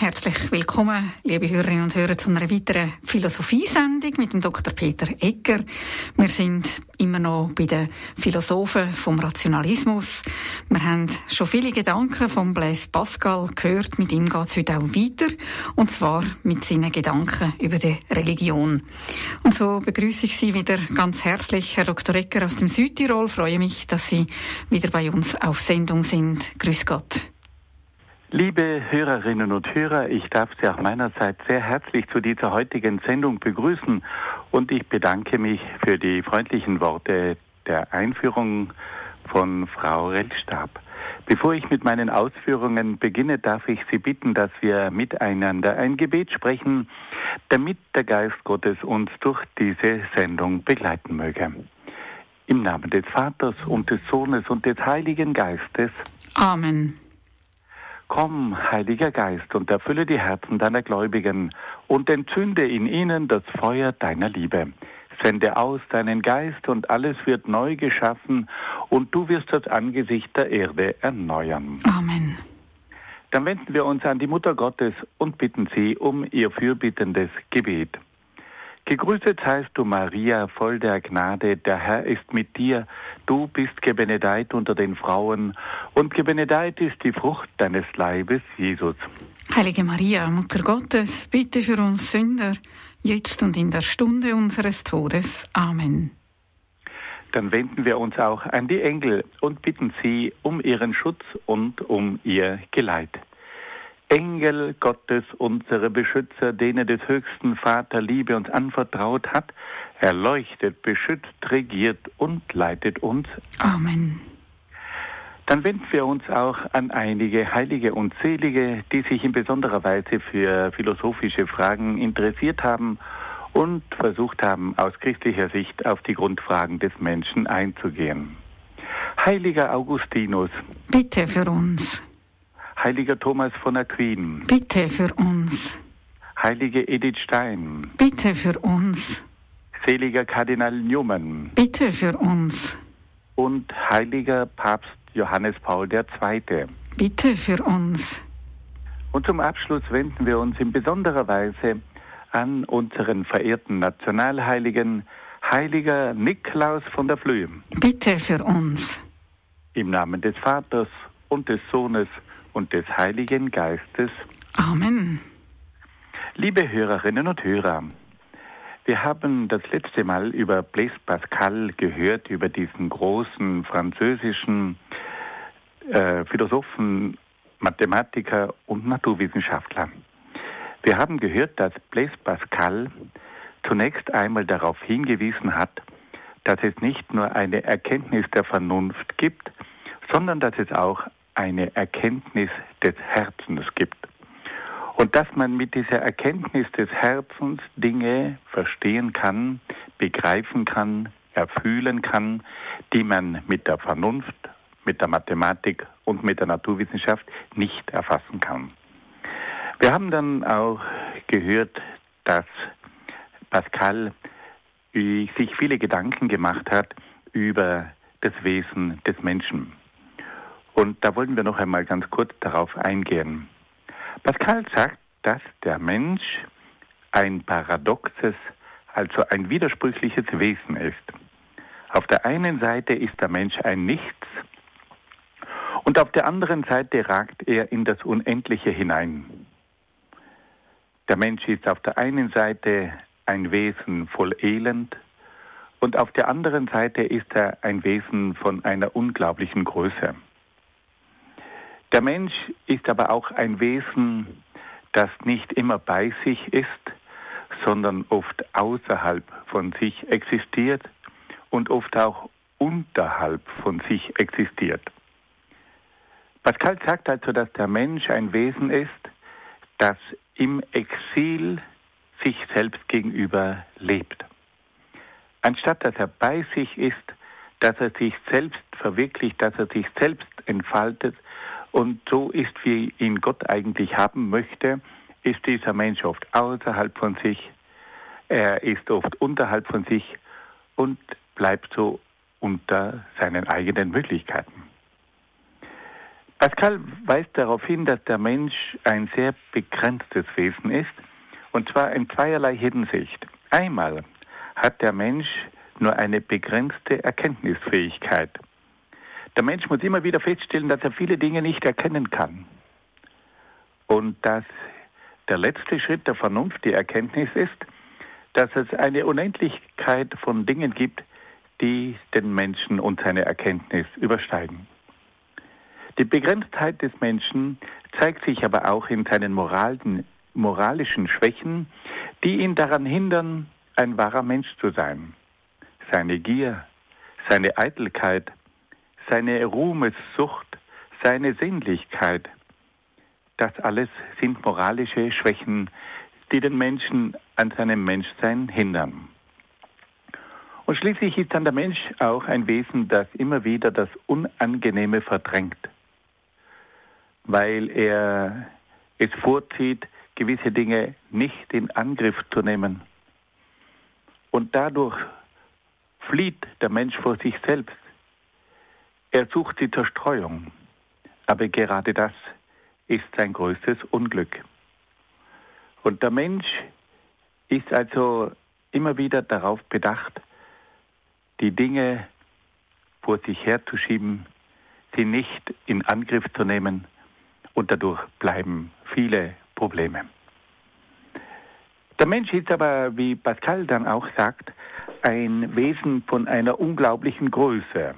Herzlich willkommen, liebe Hörerinnen und Hörer, zu einer weiteren Philosophiesendung mit dem Dr. Peter Egger. Wir sind immer noch bei den Philosophen vom Rationalismus. Wir haben schon viele Gedanken von Blaise Pascal gehört. Mit ihm geht es heute auch weiter, und zwar mit seinen Gedanken über die Religion. Und so begrüße ich Sie wieder ganz herzlich, Herr Dr. Egger aus dem Südtirol. Ich freue mich, dass Sie wieder bei uns auf Sendung sind. Grüß Gott. Liebe Hörerinnen und Hörer, ich darf Sie auch meinerseits sehr herzlich zu dieser heutigen Sendung begrüßen und ich bedanke mich für die freundlichen Worte der Einführung von Frau Rellstab. Bevor ich mit meinen Ausführungen beginne, darf ich Sie bitten, dass wir miteinander ein Gebet sprechen, damit der Geist Gottes uns durch diese Sendung begleiten möge. Im Namen des Vaters und des Sohnes und des Heiligen Geistes. Amen. Komm, Heiliger Geist, und erfülle die Herzen deiner Gläubigen und entzünde in ihnen das Feuer deiner Liebe. Sende aus deinen Geist und alles wird neu geschaffen und du wirst das Angesicht der Erde erneuern. Amen. Dann wenden wir uns an die Mutter Gottes und bitten sie um ihr fürbittendes Gebet. Gegrüßet seist du, Maria, voll der Gnade, der Herr ist mit dir. Du bist gebenedeit unter den Frauen und gebenedeit ist die Frucht deines Leibes, Jesus. Heilige Maria, Mutter Gottes, bitte für uns Sünder, jetzt und in der Stunde unseres Todes. Amen. Dann wenden wir uns auch an die Engel und bitten sie um ihren Schutz und um ihr Geleit. Engel Gottes, unsere Beschützer, denen des höchsten Vater Liebe uns anvertraut hat, erleuchtet, beschützt, regiert und leitet uns. Amen. Dann wenden wir uns auch an einige Heilige und Selige, die sich in besonderer Weise für philosophische Fragen interessiert haben und versucht haben, aus christlicher Sicht auf die Grundfragen des Menschen einzugehen. Heiliger Augustinus, bitte für uns. Heiliger Thomas von Aquin, bitte für uns. Heilige Edith Stein, bitte für uns. Seliger Kardinal Newman, bitte für uns. Und heiliger Papst Johannes Paul II. Bitte für uns. Und zum Abschluss wenden wir uns in besonderer Weise an unseren verehrten Nationalheiligen, Heiliger Nikolaus von der Flüe. Bitte für uns. Im Namen des Vaters und des Sohnes und des Heiligen Geistes. Amen. Liebe Hörerinnen und Hörer, wir haben das letzte Mal über Blaise Pascal gehört, über diesen großen französischen Philosophen, Mathematiker und Naturwissenschaftler. Wir haben gehört, dass Blaise Pascal zunächst einmal darauf hingewiesen hat, dass es nicht nur eine Erkenntnis der Vernunft gibt, sondern dass es auch eine Erkenntnis des Herzens gibt. Und dass man mit dieser Erkenntnis des Herzens Dinge verstehen kann, begreifen kann, erfühlen kann, die man mit der Vernunft, mit der Mathematik und mit der Naturwissenschaft nicht erfassen kann. Wir haben dann auch gehört, dass Pascal sich viele Gedanken gemacht hat über das Wesen des Menschen. Und da wollen wir noch einmal ganz kurz darauf eingehen. Pascal sagt, dass der Mensch ein paradoxes, also ein widersprüchliches Wesen ist. Auf der einen Seite ist der Mensch ein Nichts und auf der anderen Seite ragt er in das Unendliche hinein. Der Mensch ist auf der einen Seite ein Wesen voll Elend und auf der anderen Seite ist er ein Wesen von einer unglaublichen Größe. Der Mensch ist aber auch ein Wesen, das nicht immer bei sich ist, sondern oft außerhalb von sich existiert und oft auch unterhalb von sich existiert. Pascal sagt also, dass der Mensch ein Wesen ist, das im Exil sich selbst gegenüber lebt. Anstatt dass er bei sich ist, dass er sich selbst verwirklicht, dass er sich selbst entfaltet, und so ist, wie ihn Gott eigentlich haben möchte, ist dieser Mensch oft außerhalb von sich, er ist oft unterhalb von sich und bleibt so unter seinen eigenen Möglichkeiten. Pascal weist darauf hin, dass der Mensch ein sehr begrenztes Wesen ist, und zwar in zweierlei Hinsicht. Einmal hat der Mensch nur eine begrenzte Erkenntnisfähigkeit. Der Mensch muss immer wieder feststellen, dass er viele Dinge nicht erkennen kann. Und dass der letzte Schritt der Vernunft die Erkenntnis ist, dass es eine Unendlichkeit von Dingen gibt, die den Menschen und seine Erkenntnis übersteigen. Die Begrenztheit des Menschen zeigt sich aber auch in seinen moralischen Schwächen, die ihn daran hindern, ein wahrer Mensch zu sein. Seine Gier, seine Eitelkeit, seine Ruhmessucht, seine Sinnlichkeit, das alles sind moralische Schwächen, die den Menschen an seinem Menschsein hindern. Und schließlich ist dann der Mensch auch ein Wesen, das immer wieder das Unangenehme verdrängt, weil er es vorzieht, gewisse Dinge nicht in Angriff zu nehmen. Und dadurch flieht der Mensch vor sich selbst. Er sucht die Zerstreuung, aber gerade das ist sein größtes Unglück. Und der Mensch ist also immer wieder darauf bedacht, die Dinge vor sich herzuschieben, sie nicht in Angriff zu nehmen, und dadurch bleiben viele Probleme. Der Mensch ist aber, wie Pascal dann auch sagt, ein Wesen von einer unglaublichen Größe.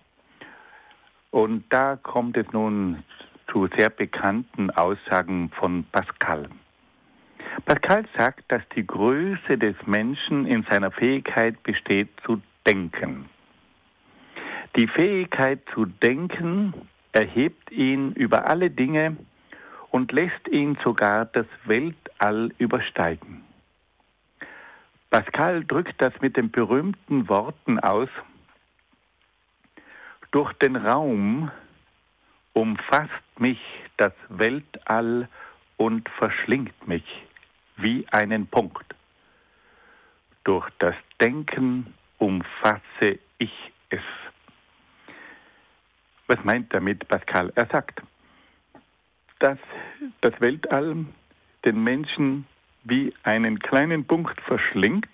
Und da kommt es nun zu sehr bekannten Aussagen von Pascal. Pascal sagt, dass die Größe des Menschen in seiner Fähigkeit besteht, zu denken. Die Fähigkeit zu denken erhebt ihn über alle Dinge und lässt ihn sogar das Weltall übersteigen. Pascal drückt das mit den berühmten Worten aus: Durch den Raum umfasst mich das Weltall und verschlingt mich wie einen Punkt. Durch das Denken umfasse ich es. Was meint damit Pascal? Er sagt, dass das Weltall den Menschen wie einen kleinen Punkt verschlingt,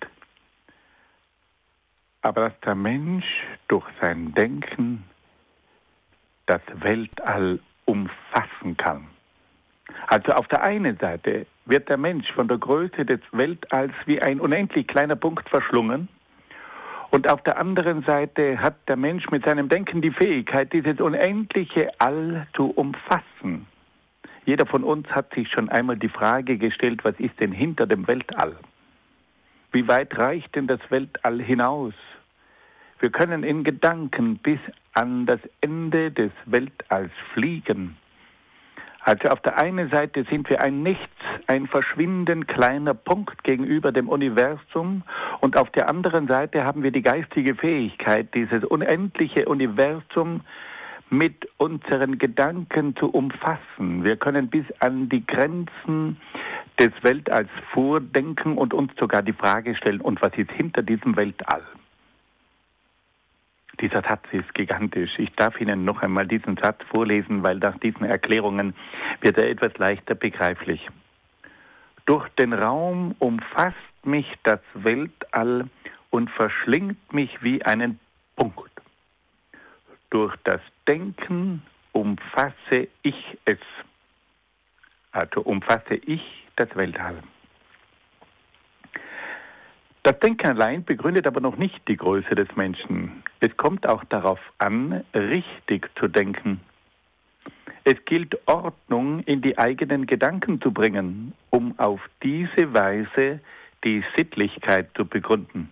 aber dass der Mensch durch sein Denken das Weltall umfassen kann. Also auf der einen Seite wird der Mensch von der Größe des Weltalls wie ein unendlich kleiner Punkt verschlungen, und auf der anderen Seite hat der Mensch mit seinem Denken die Fähigkeit, dieses unendliche All zu umfassen. Jeder von uns hat sich schon einmal die Frage gestellt, was ist denn hinter dem Weltall? Wie weit reicht denn das Weltall hinaus? Wir können in Gedanken bis an das Ende des Weltalls fliegen. Also auf der einen Seite sind wir ein Nichts, ein verschwindend kleiner Punkt gegenüber dem Universum, und auf der anderen Seite haben wir die geistige Fähigkeit, dieses unendliche Universum mit unseren Gedanken zu umfassen. Wir können bis an die Grenzen des Weltalls vordenken und uns sogar die Frage stellen, und was ist hinter diesem Weltall? Dieser Satz ist gigantisch. Ich darf Ihnen noch einmal diesen Satz vorlesen, weil nach diesen Erklärungen wird er etwas leichter begreiflich. Durch den Raum umfasst mich das Weltall und verschlingt mich wie einen Punkt. Durch das Denken umfasse ich es. Also umfasse ich das Weltall. Das Denken allein begründet aber noch nicht die Größe des Menschen. Es kommt auch darauf an, richtig zu denken. Es gilt, Ordnung in die eigenen Gedanken zu bringen, um auf diese Weise die Sittlichkeit zu begründen.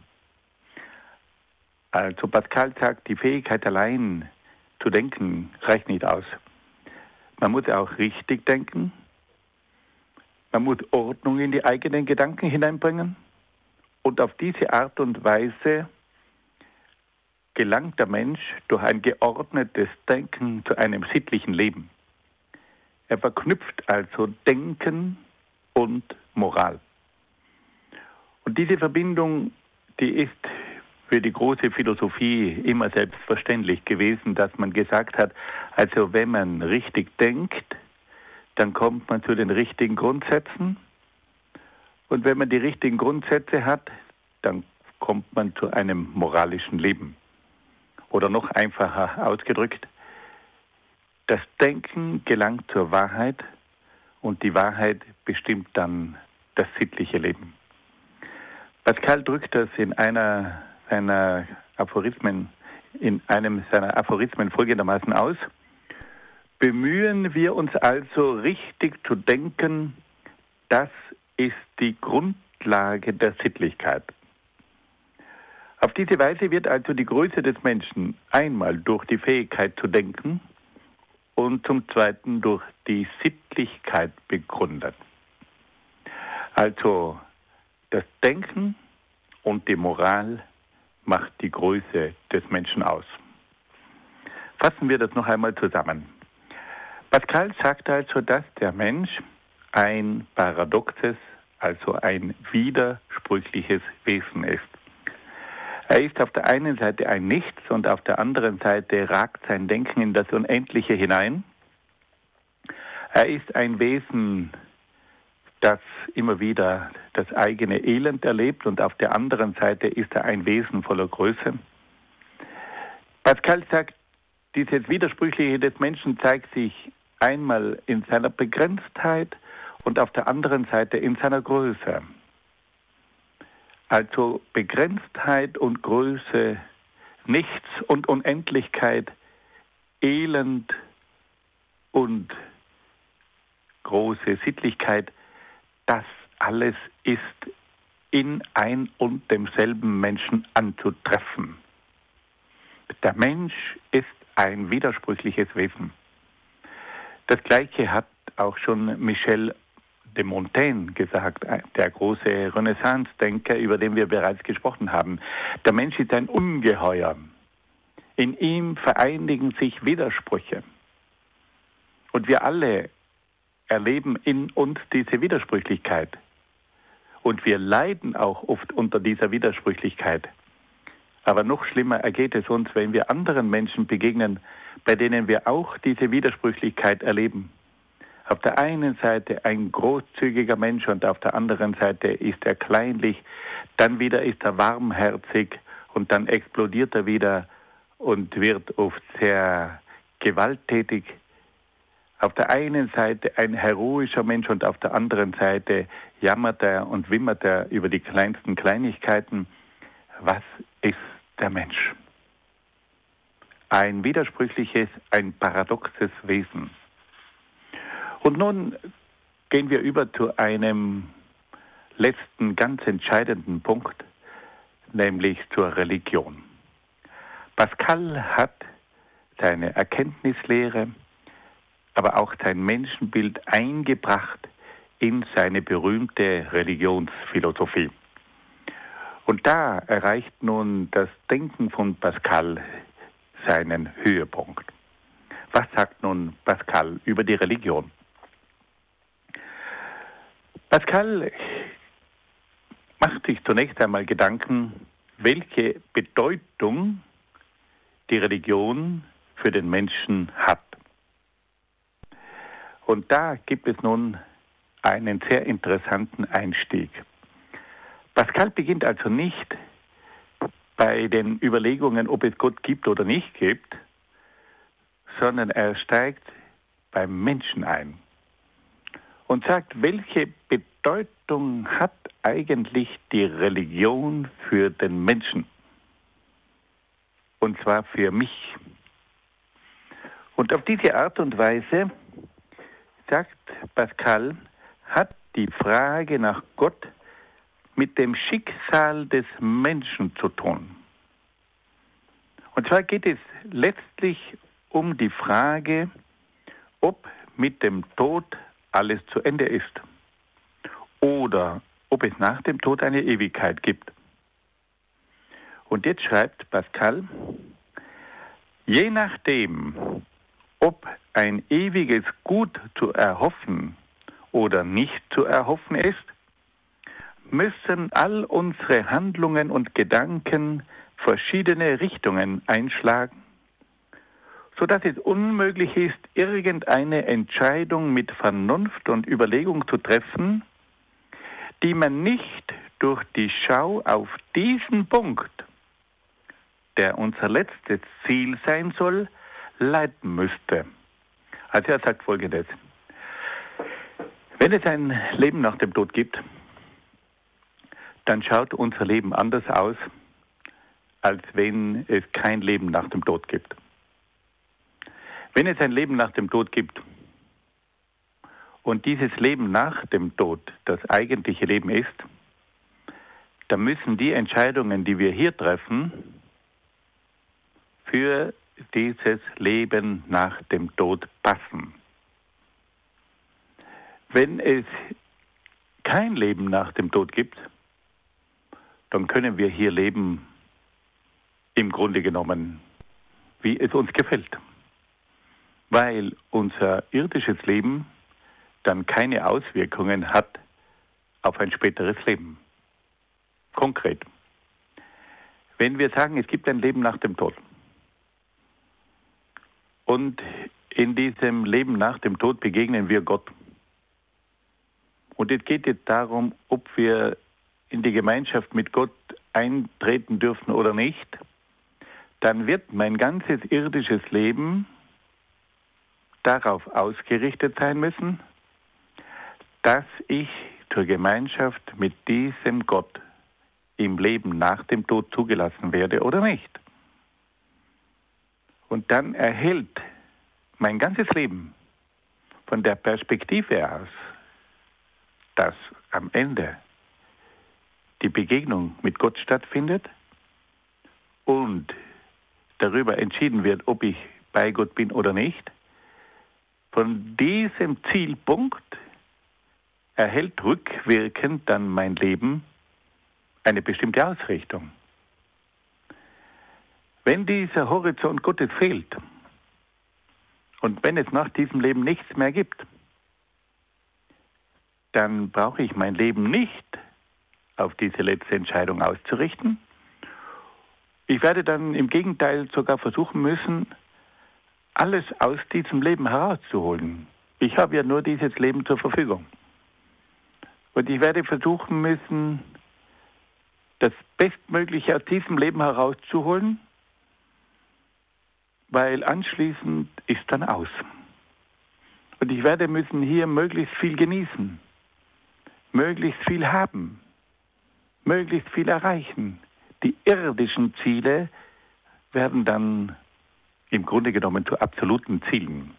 Also Pascal sagt, die Fähigkeit allein zu denken reicht nicht aus. Man muss auch richtig denken. Man muss Ordnung in die eigenen Gedanken hineinbringen. Und auf diese Art und Weise gelangt der Mensch durch ein geordnetes Denken zu einem sittlichen Leben. Er verknüpft also Denken und Moral. Und diese Verbindung, die ist für die große Philosophie immer selbstverständlich gewesen, dass man gesagt hat, also wenn man richtig denkt, dann kommt man zu den richtigen Grundsätzen. Und wenn man die richtigen Grundsätze hat, dann kommt man zu einem moralischen Leben. Oder noch einfacher ausgedrückt, das Denken gelangt zur Wahrheit und die Wahrheit bestimmt dann das sittliche Leben. Pascal drückt das in einem seiner Aphorismen folgendermaßen aus: Bemühen wir uns also richtig zu denken, das ist die Grundlage der Sittlichkeit. Auf diese Weise wird also die Größe des Menschen einmal durch die Fähigkeit zu denken und zum Zweiten durch die Sittlichkeit begründet. Also das Denken und die Moral macht die Größe des Menschen aus. Fassen wir das noch einmal zusammen. Pascal sagt also, dass der Mensch ein paradoxes, also ein widersprüchliches Wesen ist. Er ist auf der einen Seite ein Nichts und auf der anderen Seite ragt sein Denken in das Unendliche hinein. Er ist ein Wesen, das immer wieder das eigene Elend erlebt und auf der anderen Seite ist er ein Wesen voller Größe. Pascal sagt, dieses Widersprüchliche des Menschen zeigt sich einmal in seiner Begrenztheit und auf der anderen Seite in seiner Größe. Also Begrenztheit und Größe, Nichts und Unendlichkeit, Elend und große Sittlichkeit, das alles ist in ein und demselben Menschen anzutreffen. Der Mensch ist ein widersprüchliches Wesen. Das Gleiche hat auch schon Michel de Montaigne gesagt, der große Renaissance-Denker, über den wir bereits gesprochen haben. Der Mensch ist ein Ungeheuer. In ihm vereinigen sich Widersprüche. Und wir alle erleben in uns diese Widersprüchlichkeit. Und wir leiden auch oft unter dieser Widersprüchlichkeit. Aber noch schlimmer ergeht es uns, wenn wir anderen Menschen begegnen, bei denen wir auch diese Widersprüchlichkeit erleben. Auf der einen Seite ein großzügiger Mensch und auf der anderen Seite ist er kleinlich, dann wieder ist er warmherzig und dann explodiert er wieder und wird oft sehr gewalttätig. Auf der einen Seite ein heroischer Mensch und auf der anderen Seite jammert er und wimmert er über die kleinsten Kleinigkeiten. Was ist der Mensch? Ein widersprüchliches, ein paradoxes Wesen. Und nun gehen wir über zu einem letzten, ganz entscheidenden Punkt, nämlich zur Religion. Pascal hat seine Erkenntnislehre, aber auch sein Menschenbild eingebracht in seine berühmte Religionsphilosophie. Und da erreicht nun das Denken von Pascal seinen Höhepunkt. Was sagt nun Pascal über die Religion? Pascal macht sich zunächst einmal Gedanken, welche Bedeutung die Religion für den Menschen hat. Und da gibt es nun einen sehr interessanten Einstieg. Pascal beginnt also nicht bei den Überlegungen, ob es Gott gibt oder nicht gibt, sondern er steigt beim Menschen ein und sagt, welche Bedeutung hat eigentlich die Religion für den Menschen? Und zwar für mich. Und auf diese Art und Weise, sagt Pascal, hat die Frage nach Gott mit dem Schicksal des Menschen zu tun. Und zwar geht es letztlich um die Frage, ob mit dem Tod alles zu Ende ist oder ob es nach dem Tod eine Ewigkeit gibt. Und jetzt schreibt Pascal, je nachdem, ob ein ewiges Gut zu erhoffen oder nicht zu erhoffen ist, müssen all unsere Handlungen und Gedanken verschiedene Richtungen einschlagen, sodass es unmöglich ist, irgendeine Entscheidung mit Vernunft und Überlegung zu treffen, die man nicht durch die Schau auf diesen Punkt, der unser letztes Ziel sein soll, leiten müsste. Also er sagt Folgendes: Wenn es ein Leben nach dem Tod gibt, dann schaut unser Leben anders aus, als wenn es kein Leben nach dem Tod gibt. Wenn es ein Leben nach dem Tod gibt und dieses Leben nach dem Tod das eigentliche Leben ist, dann müssen die Entscheidungen, die wir hier treffen, für dieses Leben nach dem Tod passen. Wenn es kein Leben nach dem Tod gibt, dann können wir hier leben, im Grunde genommen, wie es uns gefällt. Weil unser irdisches Leben dann keine Auswirkungen hat auf ein späteres Leben. Konkret. Wenn wir sagen, es gibt ein Leben nach dem Tod und in diesem Leben nach dem Tod begegnen wir Gott. Und es geht jetzt darum, ob wir in die Gemeinschaft mit Gott eintreten dürfen oder nicht, dann wird mein ganzes irdisches Leben darauf ausgerichtet sein müssen, dass ich zur Gemeinschaft mit diesem Gott im Leben nach dem Tod zugelassen werde oder nicht. Und dann erhält mein ganzes Leben von der Perspektive aus, dass am Ende die Begegnung mit Gott stattfindet und darüber entschieden wird, ob ich bei Gott bin oder nicht, von diesem Zielpunkt erhält rückwirkend dann mein Leben eine bestimmte Ausrichtung. Wenn dieser Horizont Gottes fehlt und wenn es nach diesem Leben nichts mehr gibt, dann brauche ich mein Leben nicht auf diese letzte Entscheidung auszurichten. Ich werde dann im Gegenteil sogar versuchen müssen, alles aus diesem Leben herauszuholen. Ich habe ja nur dieses Leben zur Verfügung. Und ich werde versuchen müssen, das Bestmögliche aus diesem Leben herauszuholen, weil anschließend ist dann aus. Und ich werde müssen hier möglichst viel genießen, möglichst viel haben, möglichst viel erreichen. Die irdischen Ziele werden dann im Grunde genommen zu absoluten Zielen.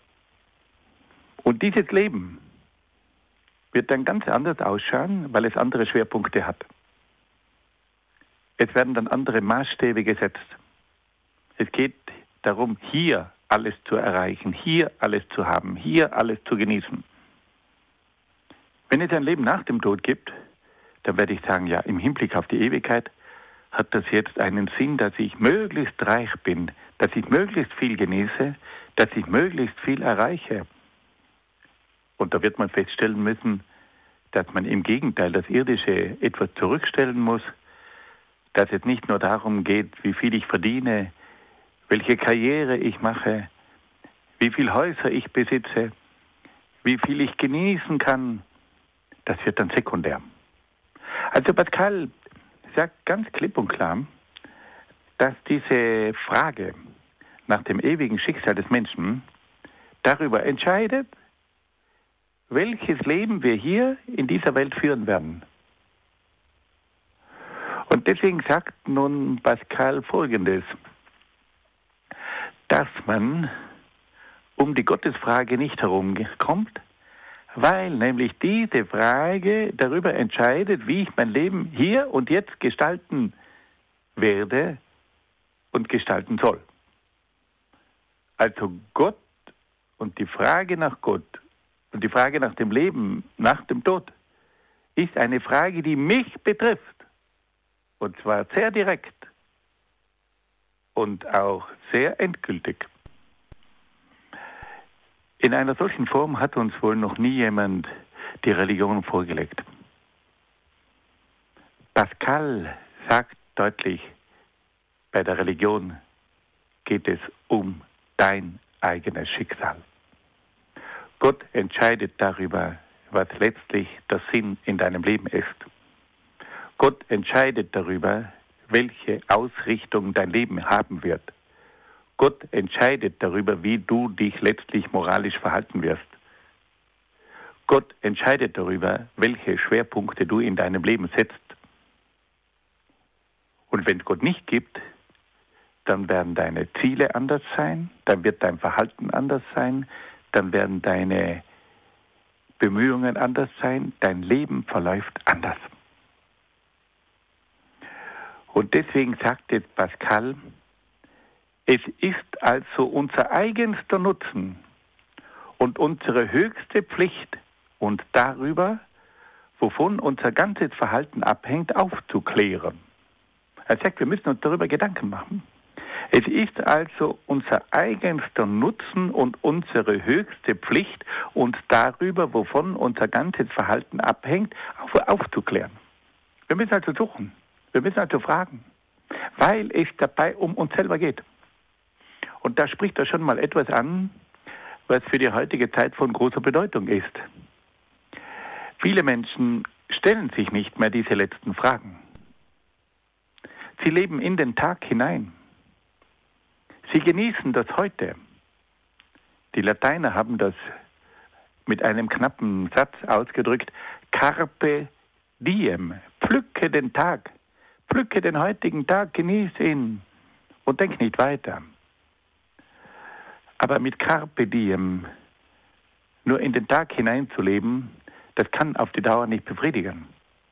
Und dieses Leben wird dann ganz anders ausschauen, weil es andere Schwerpunkte hat. Es werden dann andere Maßstäbe gesetzt. Es geht darum, hier alles zu erreichen, hier alles zu haben, hier alles zu genießen. Wenn es ein Leben nach dem Tod gibt, dann werde ich sagen, ja, im Hinblick auf die Ewigkeit hat das jetzt einen Sinn, dass ich möglichst reich bin, dass ich möglichst viel genieße, dass ich möglichst viel erreiche. Und da wird man feststellen müssen, dass man im Gegenteil das Irdische etwas zurückstellen muss, dass es nicht nur darum geht, wie viel ich verdiene, welche Karriere ich mache, wie viele Häuser ich besitze, wie viel ich genießen kann, das wird dann sekundär. Also Pascal sagt ganz klipp und klar, dass diese Frage nach dem ewigen Schicksal des Menschen darüber entscheidet, welches Leben wir hier in dieser Welt führen werden. Und deswegen sagt nun Pascal Folgendes, dass man um die Gottesfrage nicht herumkommt, weil nämlich diese Frage darüber entscheidet, wie ich mein Leben hier und jetzt gestalten werde und gestalten soll. Also Gott und die Frage nach Gott und die Frage nach dem Leben nach dem Tod ist eine Frage, die mich betrifft. Und zwar sehr direkt und auch sehr endgültig. In einer solchen Form hat uns wohl noch nie jemand die Religion vorgelegt. Pascal sagt deutlich, Bei der Religion geht es um dein eigenes Schicksal. Gott entscheidet darüber, was letztlich der Sinn in deinem Leben ist. Gott entscheidet darüber, welche Ausrichtung dein Leben haben wird. Gott entscheidet darüber, wie du dich letztlich moralisch verhalten wirst. Gott entscheidet darüber, welche Schwerpunkte du in deinem Leben setzt. Und wenn es Gott nicht gibt, dann werden deine Ziele anders sein, dann wird dein Verhalten anders sein, dann werden deine Bemühungen anders sein, dein Leben verläuft anders. Und deswegen sagt jetzt Pascal, es ist also unser eigenster Nutzen und unsere höchste Pflicht, uns darüber, wovon unser ganzes Verhalten abhängt, aufzuklären. Er sagt, wir müssen uns darüber Gedanken machen. Es ist also unser eigenster Nutzen und unsere höchste Pflicht, uns darüber, wovon unser ganzes Verhalten abhängt, aufzuklären. Wir müssen also suchen, wir müssen also fragen, weil es dabei um uns selber geht. Und da spricht er schon mal etwas an, was für die heutige Zeit von großer Bedeutung ist. Viele Menschen stellen sich nicht mehr diese letzten Fragen. Sie leben in den Tag hinein. Sie genießen das Heute. Die Lateiner haben das mit einem knappen Satz ausgedrückt: Carpe diem, pflücke den Tag, pflücke den heutigen Tag, genieße ihn und denk nicht weiter. Aber mit Carpe diem nur in den Tag hineinzuleben, das kann auf die Dauer nicht befriedigen.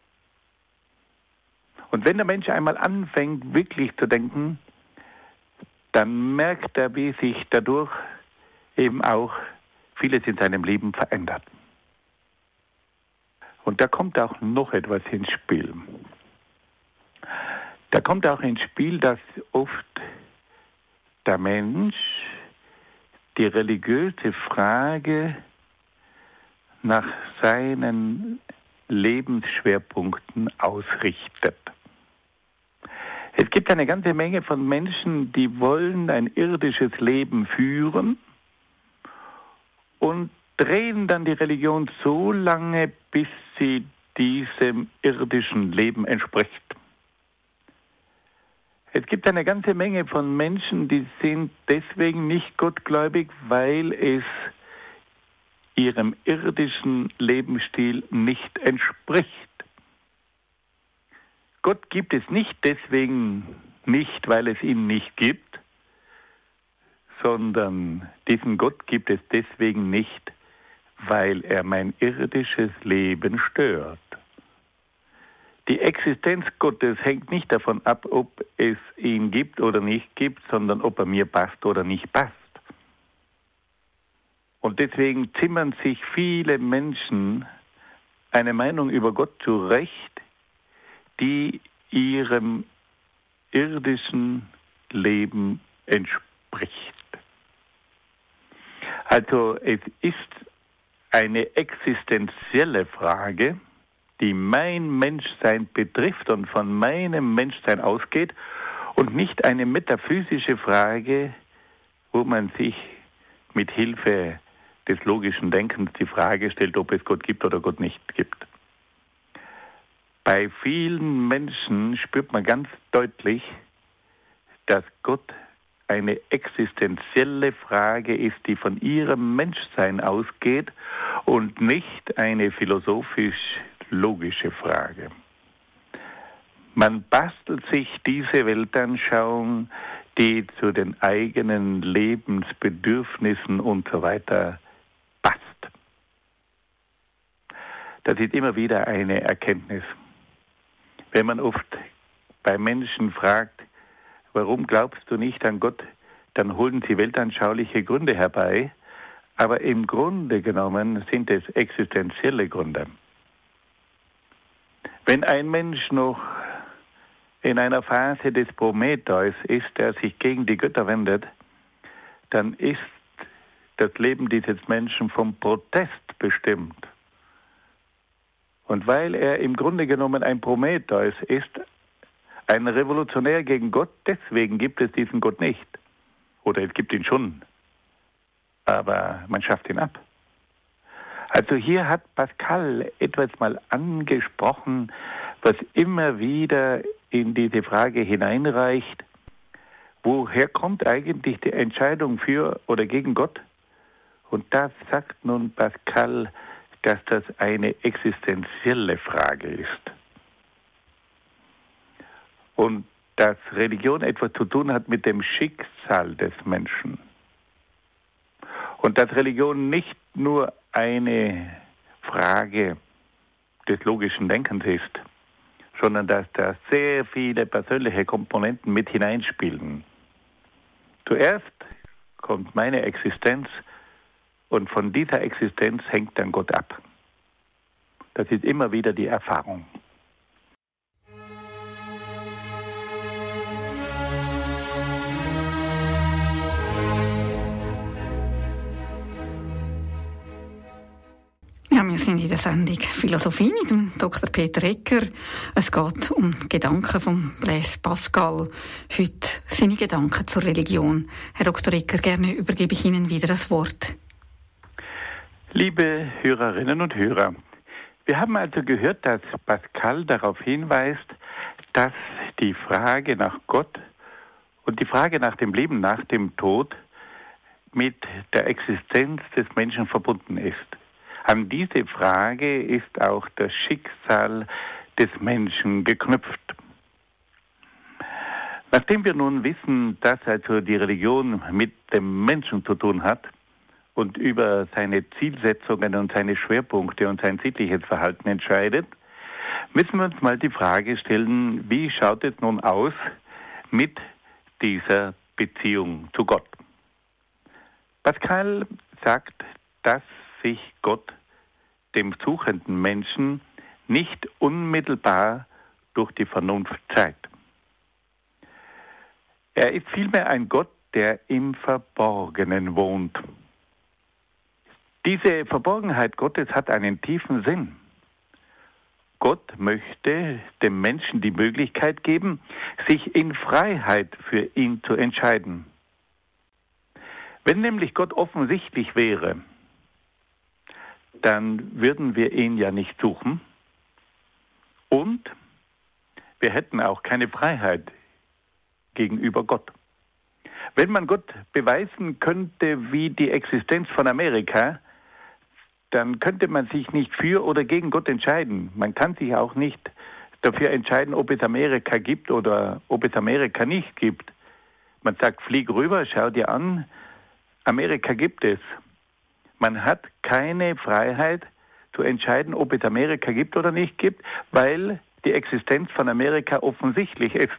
Und wenn der Mensch einmal anfängt, wirklich zu denken, dann merkt er, wie sich dadurch eben auch vieles in seinem Leben verändert. Und da kommt auch noch etwas ins Spiel. Da kommt auch ins Spiel, dass oft der Mensch die religiöse Frage nach seinen Lebensschwerpunkten ausrichtet. Es gibt eine ganze Menge von Menschen, die wollen ein irdisches Leben führen und drehen dann die Religion so lange, bis sie diesem irdischen Leben entspricht. Es gibt eine ganze Menge von Menschen, die sind deswegen nicht gottgläubig, weil es ihrem irdischen Lebensstil nicht entspricht. Gott gibt es nicht deswegen nicht, weil es ihn nicht gibt, sondern diesen Gott gibt es deswegen nicht, weil er mein irdisches Leben stört. Die Existenz Gottes hängt nicht davon ab, ob es ihn gibt oder nicht gibt, sondern ob er mir passt oder nicht passt. Und deswegen zimmern sich viele Menschen eine Meinung über Gott zurecht, die ihrem irdischen Leben entspricht. Also es ist eine existenzielle Frage, die mein Menschsein betrifft und von meinem Menschsein ausgeht und nicht eine metaphysische Frage, wo man sich mit Hilfe des logischen Denkens die Frage stellt, ob es Gott gibt oder Gott nicht gibt. Bei vielen Menschen spürt man ganz deutlich, dass Gott eine existenzielle Frage ist, die von ihrem Menschsein ausgeht und nicht eine philosophisch-logische Frage. Man bastelt sich diese Weltanschauung, die zu den eigenen Lebensbedürfnissen und so weiter passt. Das ist immer wieder eine Erkenntnis. Wenn man oft bei Menschen fragt, warum glaubst du nicht an Gott, dann holen sie weltanschauliche Gründe herbei, aber im Grunde genommen sind es existenzielle Gründe. Wenn ein Mensch noch in einer Phase des Prometheus ist, der sich gegen die Götter wendet, dann ist das Leben dieses Menschen vom Protest bestimmt. Und weil er im Grunde genommen ein Prometheus ist, ein Revolutionär gegen Gott, deswegen gibt es diesen Gott nicht. Oder es gibt ihn schon, aber man schafft ihn ab. Also hier hat Pascal etwas mal angesprochen, was immer wieder in diese Frage hineinreicht, woher kommt eigentlich die Entscheidung für oder gegen Gott? Und da sagt nun Pascal, dass das eine existenzielle Frage ist. Und dass Religion etwas zu tun hat mit dem Schicksal des Menschen. Und dass Religion nicht nur eine Frage des logischen Denkens ist, sondern dass da sehr viele persönliche Komponenten mit hineinspielen. Zuerst kommt meine Existenz und von dieser Existenz hängt dann Gott ab. Das ist immer wieder die Erfahrung. Ja, wir sind in der Sendung Philosophie mit dem Dr. Peter Egger. Es geht um Gedanken von Blaise Pascal. Heute seine Gedanken zur Religion. Herr Dr. Egger, gerne übergebe ich Ihnen wieder das Wort. Liebe Hörerinnen und Hörer, wir haben also gehört, dass Pascal darauf hinweist, dass die Frage nach Gott und die Frage nach dem Leben nach dem Tod mit der Existenz des Menschen verbunden ist. An diese Frage ist auch das Schicksal des Menschen geknüpft. Nachdem wir nun wissen, dass also die Religion mit dem Menschen zu tun hat und über seine Zielsetzungen und seine Schwerpunkte und sein sittliches Verhalten entscheidet, müssen wir uns mal die Frage stellen, wie schaut es nun aus mit dieser Beziehung zu Gott? Pascal sagt, dass sich Gott dem suchenden Menschen nicht unmittelbar durch die Vernunft zeigt. Er ist vielmehr ein Gott, der im Verborgenen wohnt. Diese Verborgenheit Gottes hat einen tiefen Sinn. Gott möchte dem Menschen die Möglichkeit geben, sich in Freiheit für ihn zu entscheiden. Wenn nämlich Gott offensichtlich wäre, dann würden wir ihn ja nicht suchen und wir hätten auch keine Freiheit gegenüber Gott. Wenn man Gott beweisen könnte wie die Existenz von Amerika, dann könnte man sich nicht für oder gegen Gott entscheiden. Man kann sich auch nicht dafür entscheiden, ob es Amerika gibt oder ob es Amerika nicht gibt. Man sagt, flieg rüber, schau dir an, Amerika gibt es. Man hat keine Freiheit zu entscheiden, ob es Amerika gibt oder nicht gibt, weil die Existenz von Amerika offensichtlich ist.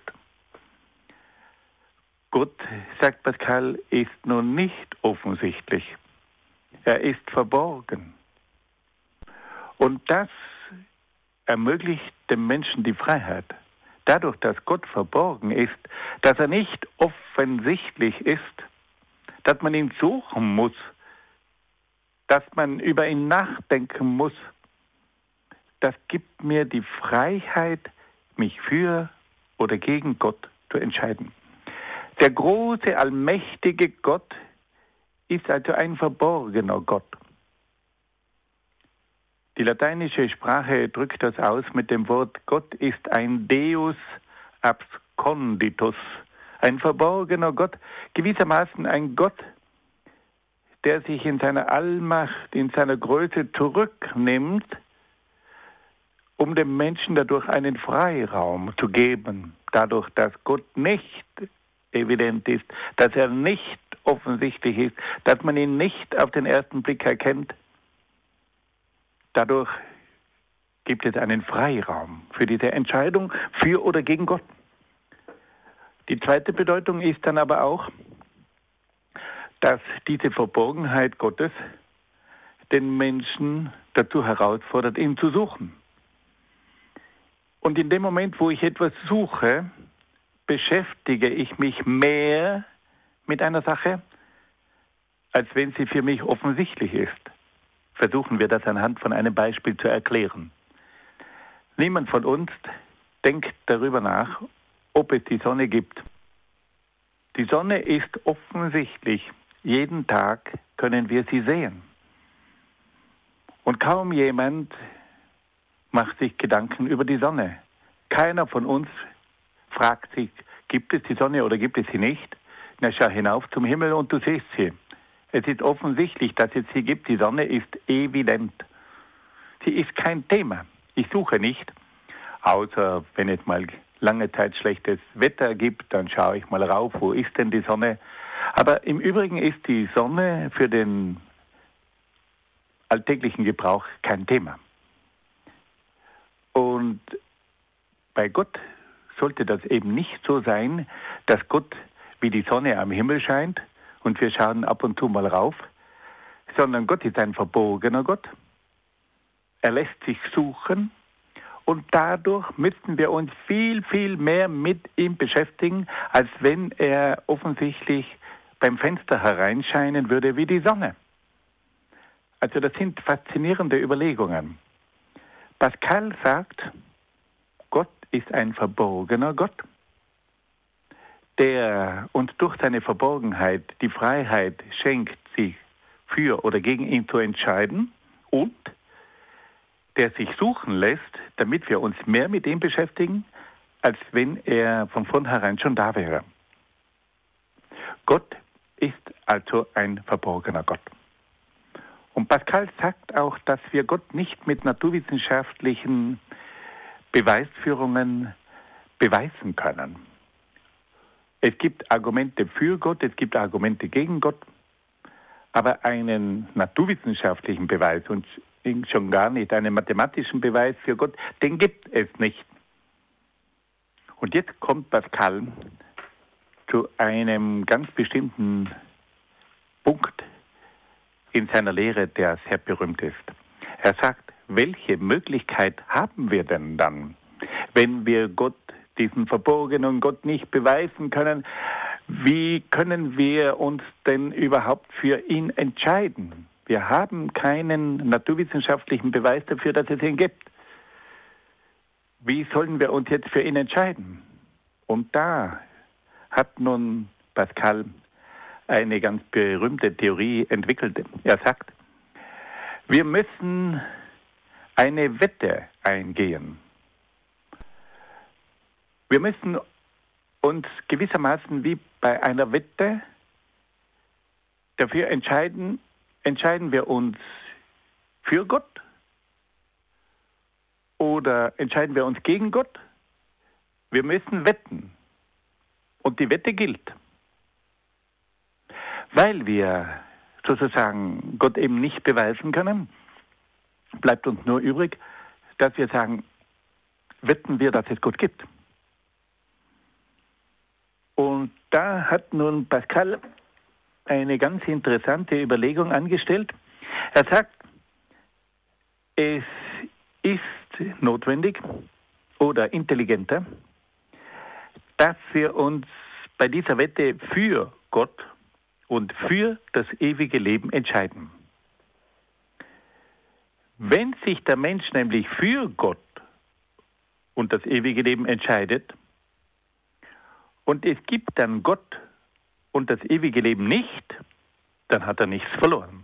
Gott, sagt Pascal, ist nun nicht offensichtlich. Er ist verborgen. Und das ermöglicht dem Menschen die Freiheit. Dadurch, dass Gott verborgen ist, dass er nicht offensichtlich ist, dass man ihn suchen muss, dass man über ihn nachdenken muss, das gibt mir die Freiheit, mich für oder gegen Gott zu entscheiden. Der große, allmächtige Gott ist also ein verborgener Gott. Die lateinische Sprache drückt das aus mit dem Wort Gott ist ein Deus absconditus, ein verborgener Gott, gewissermaßen ein Gott, der sich in seiner Allmacht, in seiner Größe zurücknimmt, um dem Menschen dadurch einen Freiraum zu geben, dadurch, dass Gott nicht evident ist, dass er nicht offensichtlich ist, dass man ihn nicht auf den ersten Blick erkennt. Dadurch gibt es einen Freiraum für diese Entscheidung für oder gegen Gott. Die zweite Bedeutung ist dann aber auch, dass diese Verborgenheit Gottes den Menschen dazu herausfordert, ihn zu suchen. Und in dem Moment, wo ich etwas suche, beschäftige ich mich mehr mit einer Sache, als wenn sie für mich offensichtlich ist. Versuchen wir das anhand von einem Beispiel zu erklären. Niemand von uns denkt darüber nach, ob es die Sonne gibt. Die Sonne ist offensichtlich, jeden Tag können wir sie sehen. Und kaum jemand macht sich Gedanken über die Sonne. Keiner von uns fragt sich, gibt es die Sonne oder gibt es sie nicht? Na, schau hinauf zum Himmel und du siehst sie. Es ist offensichtlich, dass es sie gibt. Die Sonne ist evident. Sie ist kein Thema. Ich suche nicht, außer wenn es mal lange Zeit schlechtes Wetter gibt, dann schaue ich mal rauf, wo ist denn die Sonne? Aber im Übrigen ist die Sonne für den alltäglichen Gebrauch kein Thema. Und bei Gott sollte das eben nicht so sein, dass Gott wie die Sonne am Himmel scheint und wir schauen ab und zu mal rauf, sondern Gott ist ein verborgener Gott. Er lässt sich suchen und dadurch müssten wir uns viel, viel mehr mit ihm beschäftigen, als wenn er offensichtlich beim Fenster hereinscheinen würde wie die Sonne. Also das sind faszinierende Überlegungen. Pascal sagt, Gott ist ein verborgener Gott, der uns durch seine Verborgenheit die Freiheit schenkt, sich für oder gegen ihn zu entscheiden und der sich suchen lässt, damit wir uns mehr mit ihm beschäftigen, als wenn er von vornherein schon da wäre. Gott ist also ein verborgener Gott. Und Pascal sagt auch, dass wir Gott nicht mit naturwissenschaftlichen Beweisführungen beweisen können. Es gibt Argumente für Gott, es gibt Argumente gegen Gott, aber einen naturwissenschaftlichen Beweis und schon gar nicht einen mathematischen Beweis für Gott, den gibt es nicht. Und jetzt kommt Pascal zu einem ganz bestimmten Punkt in seiner Lehre, der sehr berühmt ist. Er sagt, welche Möglichkeit haben wir denn dann, wenn wir Gott, diesen verborgenen Gott nicht beweisen können? Wie können wir uns denn überhaupt für ihn entscheiden? Wir haben keinen naturwissenschaftlichen Beweis dafür, dass es ihn gibt. Wie sollen wir uns jetzt für ihn entscheiden? Und da hat nun Pascal eine ganz berühmte Theorie entwickelt. Er sagt, wir müssen eine Wette eingehen. Wir müssen uns gewissermaßen wie bei einer Wette dafür entscheiden wir uns für Gott oder entscheiden wir uns gegen Gott? Wir müssen wetten. Und die Wette gilt. Weil wir sozusagen Gott eben nicht beweisen können, bleibt uns nur übrig, dass wir sagen, wetten wir, dass es Gott gibt. Und da hat nun Pascal eine ganz interessante Überlegung angestellt. Er sagt, es ist notwendig oder intelligenter, dass wir uns bei dieser Wette für Gott und für das ewige Leben entscheiden. Wenn sich der Mensch nämlich für Gott und das ewige Leben entscheidet und es gibt dann Gott und das ewige Leben nicht, dann hat er nichts verloren.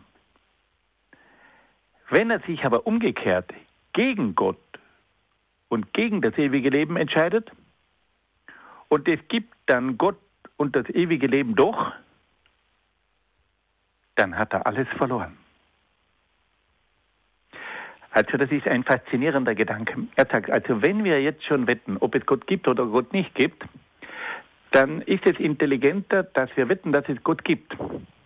Wenn er sich aber umgekehrt gegen Gott und gegen das ewige Leben entscheidet und es gibt dann Gott und das ewige Leben doch, dann hat er alles verloren. Also das ist ein faszinierender Gedanke. Er sagt, also wenn wir jetzt schon wetten, ob es Gott gibt oder Gott nicht gibt, dann ist es intelligenter, dass wir wetten, dass es Gott gibt.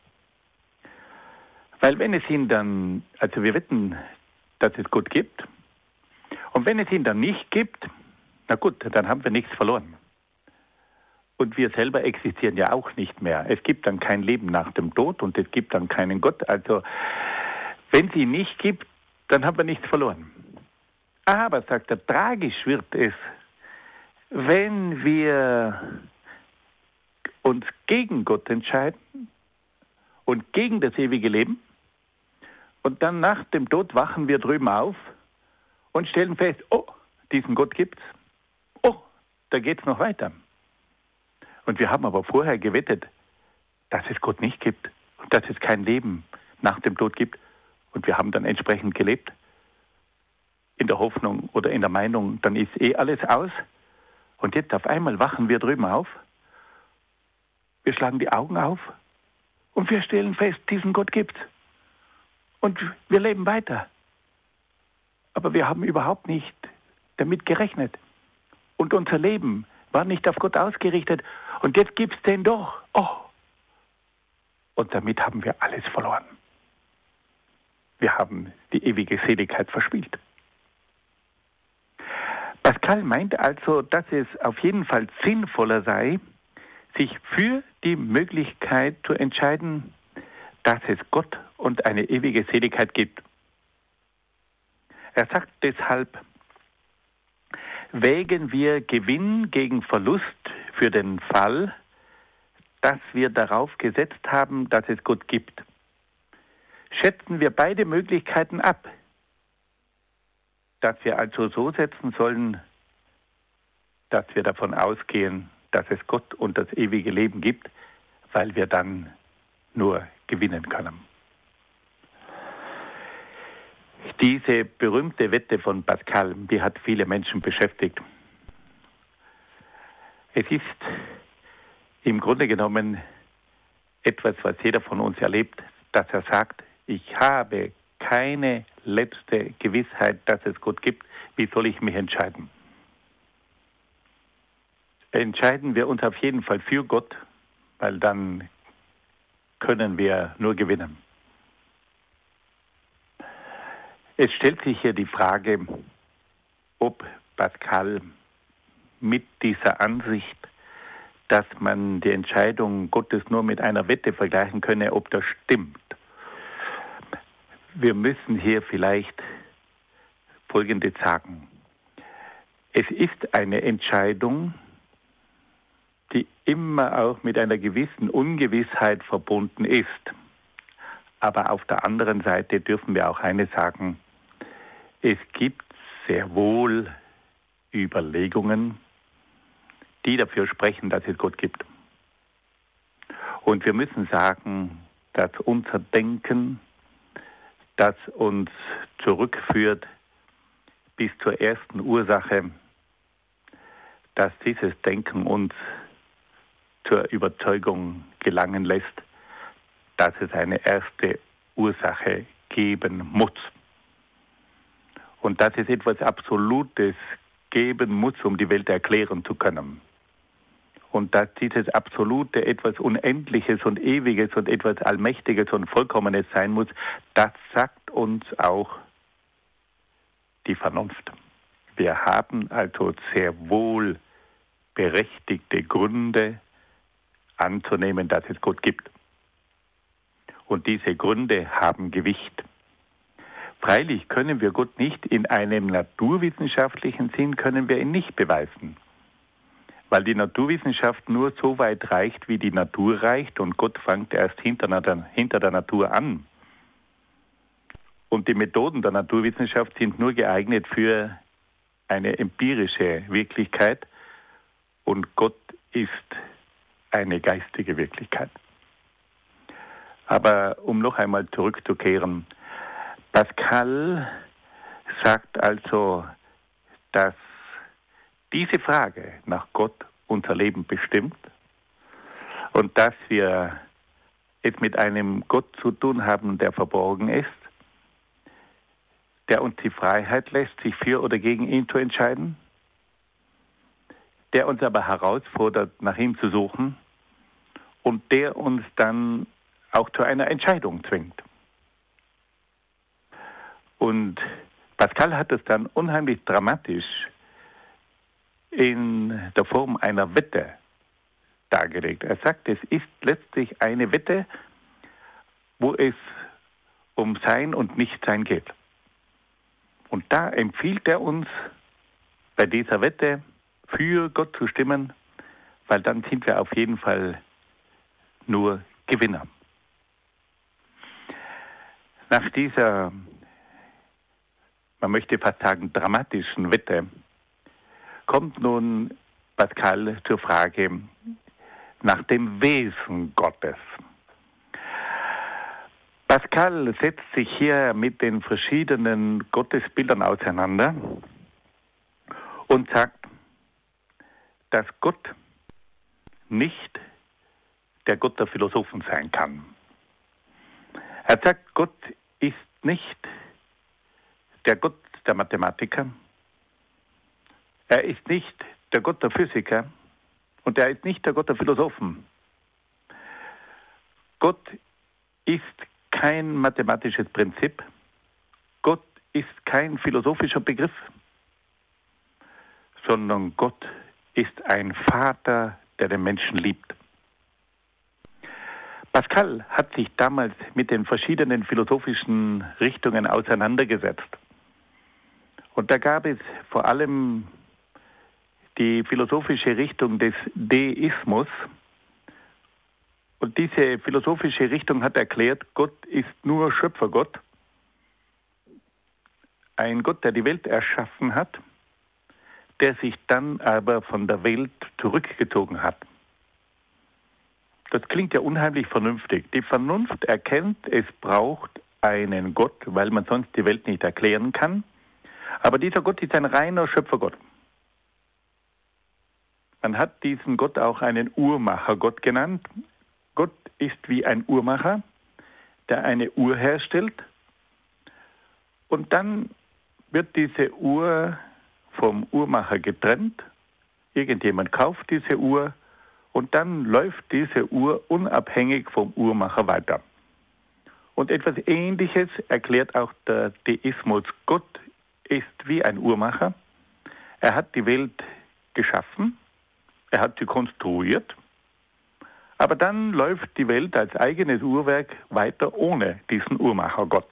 Weil wenn es ihn dann, also wir wetten, dass es Gott gibt, und wenn es ihn dann nicht gibt, na gut, dann haben wir nichts verloren. Und wir selber existieren ja auch nicht mehr. Es gibt dann kein Leben nach dem Tod und es gibt dann keinen Gott. Also wenn es ihn nicht gibt, dann haben wir nichts verloren. Aber, sagt er, tragisch wird es, wenn wir uns gegen Gott entscheiden und gegen das ewige Leben und dann nach dem Tod wachen wir drüben auf und stellen fest, oh, diesen Gott gibt's. Oh, da geht's noch weiter. Und wir haben aber vorher gewettet, dass es Gott nicht gibt und dass es kein Leben nach dem Tod gibt. Und wir haben dann entsprechend gelebt, in der Hoffnung oder in der Meinung, dann ist alles aus. Und jetzt auf einmal wachen wir drüben auf, wir schlagen die Augen auf und wir stellen fest, diesen Gott gibt's. Und wir leben weiter. Aber wir haben überhaupt nicht damit gerechnet. Und unser Leben war nicht auf Gott ausgerichtet. Und jetzt gibt's den doch. Oh. Und damit haben wir alles verloren. Wir haben die ewige Seligkeit verspielt. Pascal meint also, dass es auf jeden Fall sinnvoller sei, sich für die Möglichkeit zu entscheiden, dass es Gott und eine ewige Seligkeit gibt. Er sagt deshalb, wägen wir Gewinn gegen Verlust für den Fall, dass wir darauf gesetzt haben, dass es Gott gibt. Schätzen wir beide Möglichkeiten ab, dass wir also so setzen sollen, dass wir davon ausgehen, dass es Gott und das ewige Leben gibt, weil wir dann nur gewinnen können. Diese berühmte Wette von Pascal, die hat viele Menschen beschäftigt. Es ist im Grunde genommen etwas, was jeder von uns erlebt, dass er sagt, ich habe keine letzte Gewissheit, dass es Gott gibt. Wie soll ich mich entscheiden? Entscheiden wir uns auf jeden Fall für Gott, weil dann können wir nur gewinnen. Es stellt sich hier die Frage, ob Pascal mit dieser Ansicht, dass man die Entscheidung Gottes nur mit einer Wette vergleichen könne, ob das stimmt. Wir müssen hier vielleicht Folgendes sagen. Es ist eine Entscheidung, die immer auch mit einer gewissen Ungewissheit verbunden ist. Aber auf der anderen Seite dürfen wir auch eines sagen, es gibt sehr wohl Überlegungen, die dafür sprechen, dass es Gott gibt. Und wir müssen sagen, dass unser Denken, das uns zurückführt bis zur ersten Ursache, dass dieses Denken uns zur Überzeugung gelangen lässt, dass es eine erste Ursache geben muss. Und dass es etwas Absolutes geben muss, um die Welt erklären zu können. Und dass dieses Absolute etwas Unendliches und Ewiges und etwas Allmächtiges und Vollkommenes sein muss, das sagt uns auch die Vernunft. Wir haben also sehr wohl berechtigte Gründe anzunehmen, dass es Gott gibt. Und diese Gründe haben Gewicht. Freilich können wir Gott nicht in einem naturwissenschaftlichen Sinn, können wir ihn nicht beweisen. Weil die Naturwissenschaft nur so weit reicht, wie die Natur reicht und Gott fängt erst hinter der Natur an. Und die Methoden der Naturwissenschaft sind nur geeignet für eine empirische Wirklichkeit und Gott ist eine geistige Wirklichkeit. Aber um noch einmal zurückzukehren, Pascal sagt also, dass diese Frage nach Gott unser Leben bestimmt und dass wir es mit einem Gott zu tun haben, der verborgen ist, der uns die Freiheit lässt, sich für oder gegen ihn zu entscheiden, der uns aber herausfordert, nach ihm zu suchen und der uns dann auch zu einer Entscheidung zwingt. Und Pascal hat es dann unheimlich dramatisch in der Form einer Wette dargelegt. Er sagt, es ist letztlich eine Wette, wo es um Sein und Nichtsein geht. Und da empfiehlt er uns, bei dieser Wette für Gott zu stimmen, weil dann sind wir auf jeden Fall nur Gewinner. Nach dieser, man möchte fast sagen, dramatischen Wette kommt nun Pascal zur Frage, nach dem Wesen Gottes. Pascal setzt sich hier mit den verschiedenen Gottesbildern auseinander und sagt, dass Gott nicht der Gott der Philosophen sein kann. Er sagt, Gott ist nicht der Gott der Mathematiker, er ist nicht der Gott der Physiker und er ist nicht der Gott der Philosophen. Gott ist kein mathematisches Prinzip, Gott ist kein philosophischer Begriff, sondern Gott ist ein Vater, der den Menschen liebt. Pascal hat sich damals mit den verschiedenen philosophischen Richtungen auseinandergesetzt. Und da gab es vor allem die philosophische Richtung des Deismus. Und diese philosophische Richtung hat erklärt, Gott ist nur Schöpfergott. Ein Gott, der die Welt erschaffen hat, der sich dann aber von der Welt zurückgezogen hat. Das klingt ja unheimlich vernünftig. Die Vernunft erkennt, es braucht einen Gott, weil man sonst die Welt nicht erklären kann. Aber dieser Gott ist ein reiner Schöpfergott. Man hat diesen Gott auch einen Uhrmachergott genannt. Gott ist wie ein Uhrmacher, der eine Uhr herstellt. Und dann wird diese Uhr vom Uhrmacher getrennt. Irgendjemand kauft diese Uhr und dann läuft diese Uhr unabhängig vom Uhrmacher weiter. Und etwas Ähnliches erklärt auch der Deismus. Gott ist wie ein Uhrmacher. Er hat die Welt geschaffen, er hat sie konstruiert, aber dann läuft die Welt als eigenes Uhrwerk weiter ohne diesen Uhrmachergott.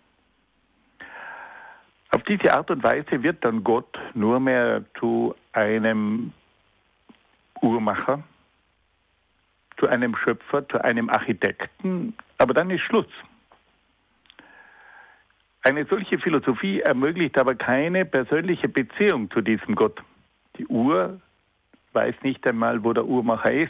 Auf diese Art und Weise wird dann Gott nur mehr zu einem Uhrmacher, zu einem Schöpfer, zu einem Architekten, aber dann ist Schluss. Eine solche Philosophie ermöglicht aber keine persönliche Beziehung zu diesem Gott. Die Uhr weiß nicht einmal, wo der Uhrmacher ist.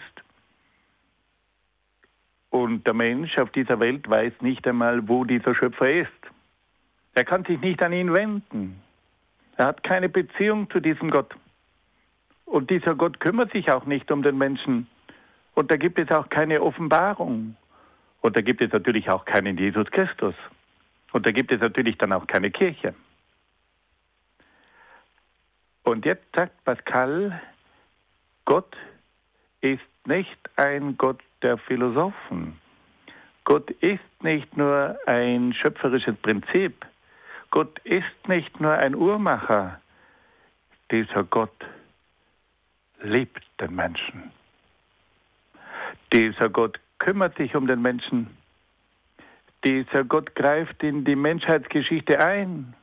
Und der Mensch auf dieser Welt weiß nicht einmal, wo dieser Schöpfer ist. Er kann sich nicht an ihn wenden. Er hat keine Beziehung zu diesem Gott. Und dieser Gott kümmert sich auch nicht um den Menschen. Und da gibt es auch keine Offenbarung. Und da gibt es natürlich auch keinen Jesus Christus. Und da gibt es natürlich dann auch keine Kirche. Und jetzt sagt Pascal, Gott ist nicht ein Gott der Philosophen. Gott ist nicht nur ein schöpferisches Prinzip. Gott ist nicht nur ein Uhrmacher. Dieser Gott liebt den Menschen. Dieser Gott kümmert sich um den Menschen. Dieser Gott greift in die Menschheitsgeschichte ein.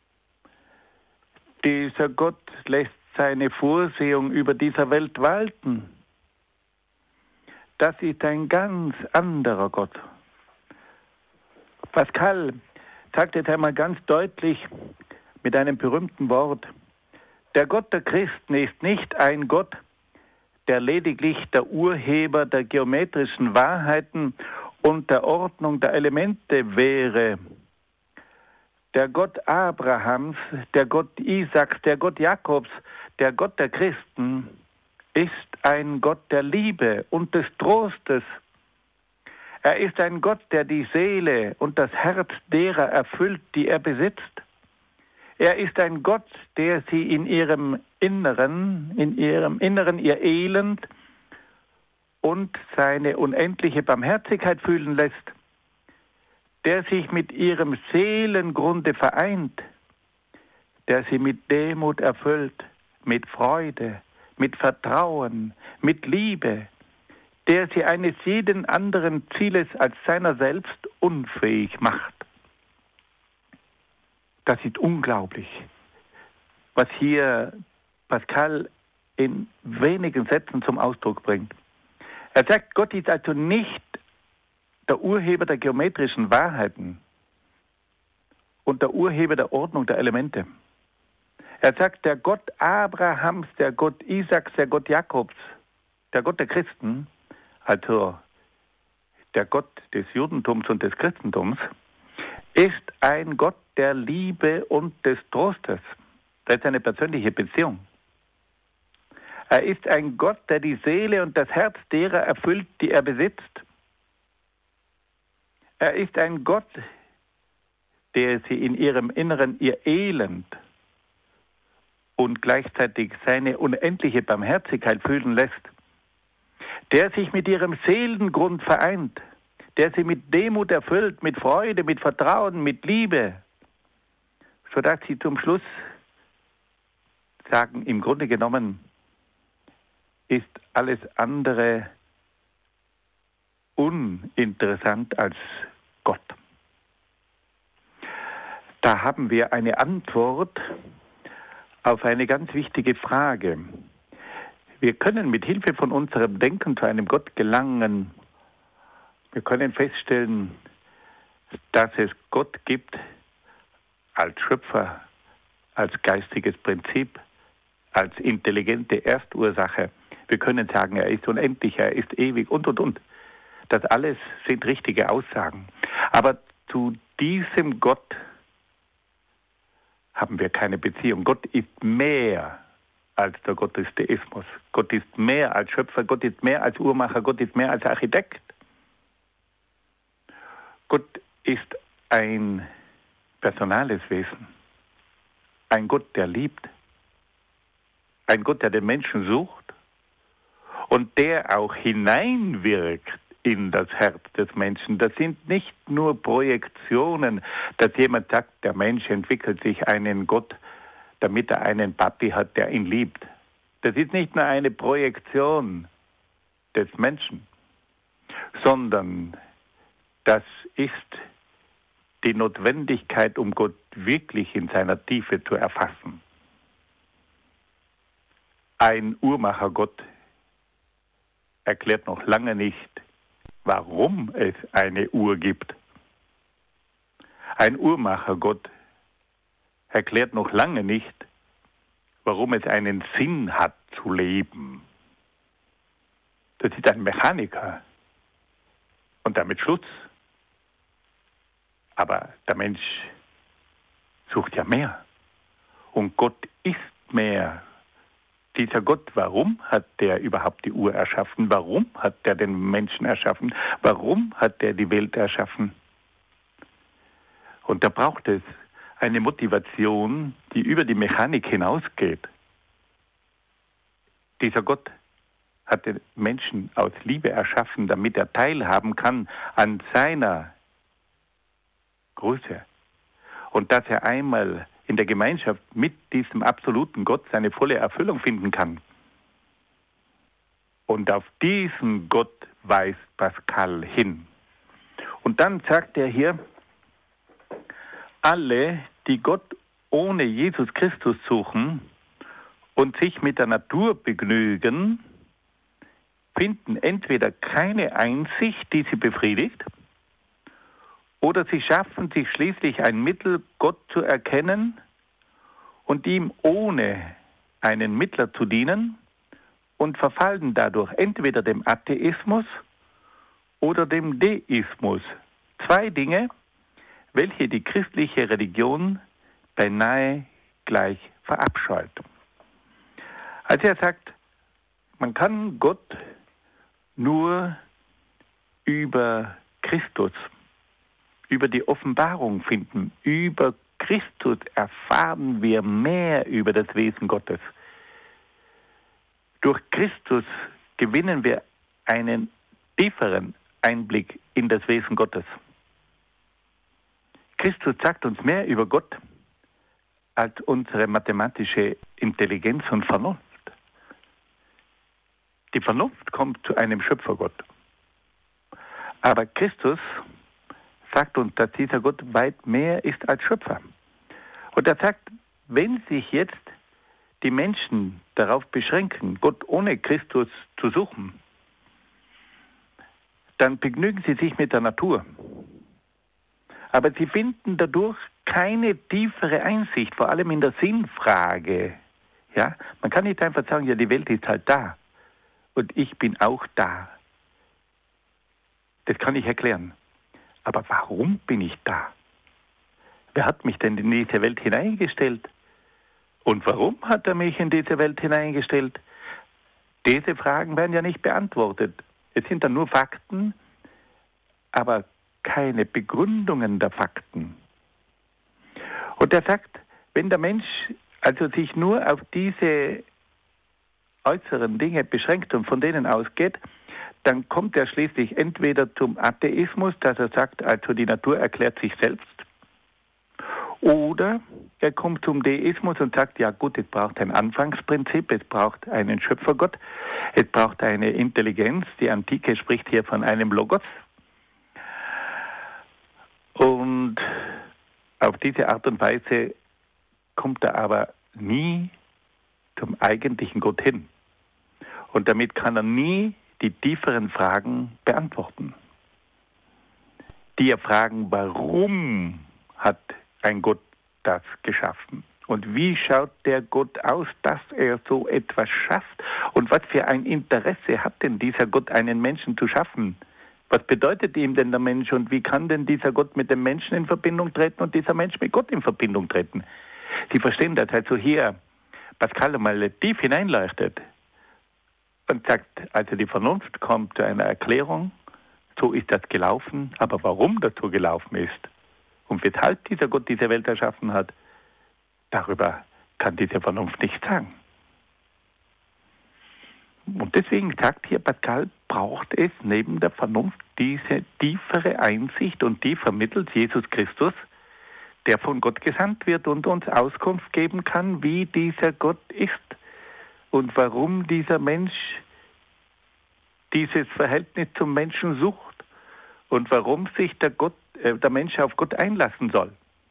Dieser Gott lässt seine Vorsehung über dieser Welt walten. Das ist ein ganz anderer Gott. Pascal sagt jetzt einmal ganz deutlich mit einem berühmten Wort, der Gott der Christen ist nicht ein Gott, der lediglich der Urheber der geometrischen Wahrheiten und der Ordnung der Elemente wäre. Der Gott Abrahams, der Gott Isaaks, der Gott Jakobs, der Gott der Christen ist ein Gott der Liebe und des Trostes. Er ist ein Gott, der die Seele und das Herz derer erfüllt, die er besitzt. Er ist ein Gott, der sie in ihrem Inneren ihr Elend und seine unendliche Barmherzigkeit fühlen lässt, der sich mit ihrem Seelengrunde vereint, der sie mit Demut erfüllt, mit Freude, mit Vertrauen, mit Liebe, der sie eines jeden anderen Zieles als seiner selbst unfähig macht. Das ist unglaublich, was hier Pascal in wenigen Sätzen zum Ausdruck bringt. Er sagt, Gott ist also nicht der Urheber der geometrischen Wahrheiten und der Urheber der Ordnung der Elemente. Er sagt, der Gott Abrahams, der Gott Isaaks, der Gott Jakobs, der Gott der Christen, also der Gott des Judentums und des Christentums, ist ein Gott der Liebe und des Trostes. Das ist eine persönliche Beziehung. Er ist ein Gott, der die Seele und das Herz derer erfüllt, die er besitzt. Er ist ein Gott, der sie in ihrem Inneren ihr Elend und gleichzeitig seine unendliche Barmherzigkeit fühlen lässt, der sich mit ihrem Seelengrund vereint, der sie mit Demut erfüllt, mit Freude, mit Vertrauen, mit Liebe, sodass sie zum Schluss sagen, im Grunde genommen ist alles andere uninteressant als Gott. Da haben wir eine Antwort auf eine ganz wichtige Frage. Wir können mit Hilfe von unserem Denken zu einem Gott gelangen. Wir können feststellen, dass es Gott gibt als Schöpfer, als geistiges Prinzip, als intelligente Erstursache. Wir können sagen, er ist unendlich, er ist ewig und. Das alles sind richtige Aussagen. Aber zu diesem Gott haben wir keine Beziehung. Gott ist mehr als der Gott des Theismus. Gott ist mehr als Schöpfer, Gott ist mehr als Uhrmacher, Gott ist mehr als Architekt. Gott ist ein personales Wesen. Ein Gott, der liebt. Ein Gott, der den Menschen sucht und der auch hineinwirkt in das Herz des Menschen. Das sind nicht nur Projektionen, dass jemand sagt, der Mensch entwickelt sich einen Gott, damit er einen Papi hat, der ihn liebt. Das ist nicht nur eine Projektion des Menschen, sondern das ist die Notwendigkeit, um Gott wirklich in seiner Tiefe zu erfassen. Ein Uhrmachergott erklärt noch lange nicht, warum es eine Uhr gibt. Ein Uhrmachergott erklärt noch lange nicht, warum es einen Sinn hat zu leben. Das ist ein Mechaniker und damit Schluss. Aber der Mensch sucht ja mehr. Und Gott ist mehr. Dieser Gott, warum hat der überhaupt die Uhr erschaffen? Warum hat der den Menschen erschaffen? Warum hat der die Welt erschaffen? Und da braucht es eine Motivation, die über die Mechanik hinausgeht. Dieser Gott hat den Menschen aus Liebe erschaffen, damit er teilhaben kann an seiner Größe. Und dass er einmal in der Gemeinschaft mit diesem absoluten Gott seine volle Erfüllung finden kann. Und auf diesen Gott weist Pascal hin. Und dann sagt er hier, alle, die Gott ohne Jesus Christus suchen und sich mit der Natur begnügen, finden entweder keine Einsicht, die sie befriedigt, oder sie schaffen sich schließlich ein Mittel, Gott zu erkennen und ihm ohne einen Mittler zu dienen und verfallen dadurch entweder dem Atheismus oder dem Deismus. Zwei Dinge, welche die christliche Religion beinahe gleich verabscheut. Also er sagt, man kann Gott nur über Christus, über die Offenbarung finden. Über Christus erfahren wir mehr über das Wesen Gottes. Durch Christus gewinnen wir einen tieferen Einblick in das Wesen Gottes. Christus sagt uns mehr über Gott als unsere mathematische Intelligenz und Vernunft. Die Vernunft kommt zu einem Schöpfergott. Aber Christus sagt uns, dass dieser Gott weit mehr ist als Schöpfer. Und er sagt, wenn sich jetzt die Menschen darauf beschränken, Gott ohne Christus zu suchen, dann begnügen sie sich mit der Natur. Aber sie finden dadurch keine tiefere Einsicht, vor allem in der Sinnfrage. Ja? Man kann nicht einfach sagen, ja, die Welt ist halt da und ich bin auch da. Das kann ich erklären. Aber warum bin ich da? Wer hat mich denn in diese Welt hineingestellt? Und warum hat er mich in diese Welt hineingestellt? Diese Fragen werden ja nicht beantwortet. Es sind dann nur Fakten, aber keine Begründungen der Fakten. Und er sagt, wenn der Mensch also sich nur auf diese äußeren Dinge beschränkt und von denen ausgeht, dann kommt er schließlich entweder zum Atheismus, dass er sagt, also die Natur erklärt sich selbst, oder er kommt zum Deismus und sagt, ja gut, es braucht ein Anfangsprinzip, es braucht einen Schöpfergott, es braucht eine Intelligenz, die Antike spricht hier von einem Logos. Und auf diese Art und Weise kommt er aber nie zum eigentlichen Gott hin. Und damit kann er nie die tieferen Fragen beantworten. Die er fragen, warum hat ein Gott das geschaffen? Und wie schaut der Gott aus, dass er so etwas schafft? Und was für ein Interesse hat denn dieser Gott, einen Menschen zu schaffen? Was bedeutet ihm denn der Mensch und wie kann denn dieser Gott mit dem Menschen in Verbindung treten und dieser Mensch mit Gott in Verbindung treten? Sie verstehen das also hier, Pascal einmal tief hineinleuchtet und sagt, also die Vernunft kommt zu einer Erklärung, so ist das gelaufen, aber warum das so gelaufen ist und weshalb dieser Gott diese Welt erschaffen hat, darüber kann diese Vernunft nichts sagen. Und deswegen sagt hier Pascal, braucht es neben der Vernunft diese tiefere Einsicht und die vermittelt Jesus Christus, der von Gott gesandt wird und uns Auskunft geben kann, wie dieser Gott ist und warum dieser Mensch dieses Verhältnis zum Menschen sucht und warum sich der Mensch auf Gott einlassen soll.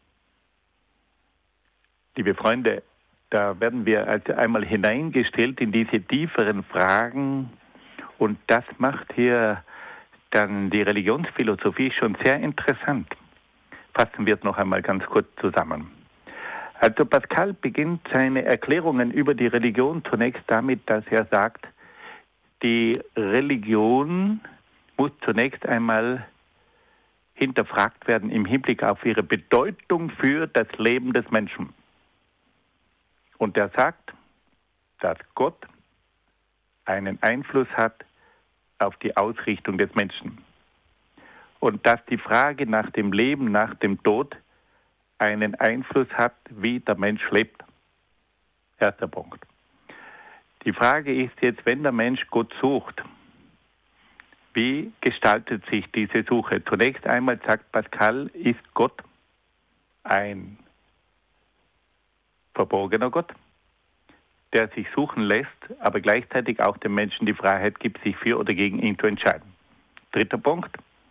Liebe Freunde, da werden wir also einmal hineingestellt in diese tieferen Fragen und das macht hier dann die Religionsphilosophie schon sehr interessant. Fassen wir es noch einmal ganz kurz zusammen. Also Pascal beginnt seine Erklärungen über die Religion zunächst damit, dass er sagt, die Religion muss zunächst einmal hinterfragt werden im Hinblick auf ihre Bedeutung für das Leben des Menschen. Und er sagt, dass Gott einen Einfluss hat auf die Ausrichtung des Menschen. Und dass die Frage nach dem Leben, nach dem Tod einen Einfluss hat, wie der Mensch lebt. Erster Punkt. Die Frage ist jetzt, wenn der Mensch Gott sucht, wie gestaltet sich diese Suche? Zunächst einmal sagt Pascal, ist Gott ein verborgener Gott, der sich suchen lässt, aber gleichzeitig auch dem Menschen die Freiheit gibt, sich für oder gegen ihn zu entscheiden. Dritter Punkt.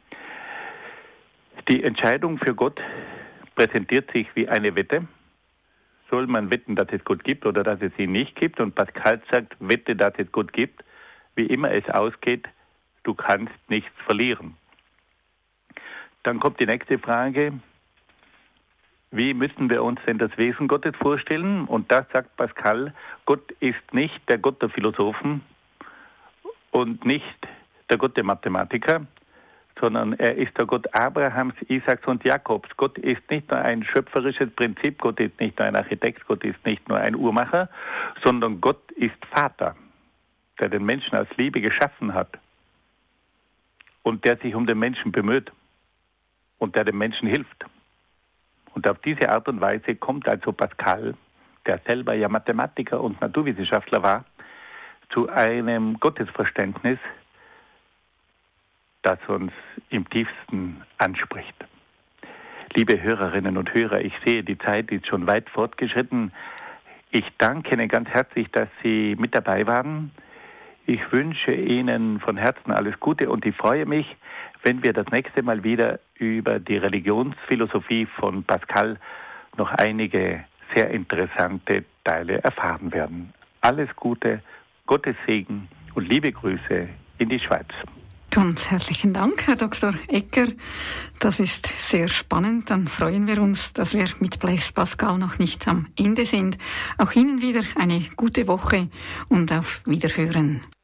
Die Entscheidung für Gott präsentiert sich wie eine Wette. Soll man wetten, dass es Gott gibt oder dass es ihn nicht gibt? Und Pascal sagt, wette, dass es Gott gibt. Wie immer es ausgeht, du kannst nichts verlieren. Dann kommt die nächste Frage. Wie müssen wir uns denn das Wesen Gottes vorstellen? Und da sagt Pascal, Gott ist nicht der Gott der Philosophen und nicht der Gott der Mathematiker, sondern er ist der Gott Abrahams, Isaaks und Jakobs. Gott ist nicht nur ein schöpferisches Prinzip, Gott ist nicht nur ein Architekt, Gott ist nicht nur ein Uhrmacher, sondern Gott ist Vater, der den Menschen aus Liebe geschaffen hat und der sich um den Menschen bemüht und der dem Menschen hilft. Und auf diese Art und Weise kommt also Pascal, der selber ja Mathematiker und Naturwissenschaftler war, zu einem Gottesverständnis, das uns im tiefsten anspricht. Liebe Hörerinnen und Hörer, ich sehe, die Zeit ist schon weit fortgeschritten. Ich danke Ihnen ganz herzlich, dass Sie mit dabei waren. Ich wünsche Ihnen von Herzen alles Gute und ich freue mich, wenn wir das nächste Mal wieder über die Religionsphilosophie von Pascal noch einige sehr interessante Teile erfahren werden. Alles Gute, Gottes Segen und liebe Grüße in die Schweiz. Ganz herzlichen Dank, Herr Dr. Egger. Das ist sehr spannend. Dann freuen wir uns, dass wir mit Blaise Pascal noch nicht am Ende sind. Auch Ihnen wieder eine gute Woche und auf Wiederhören.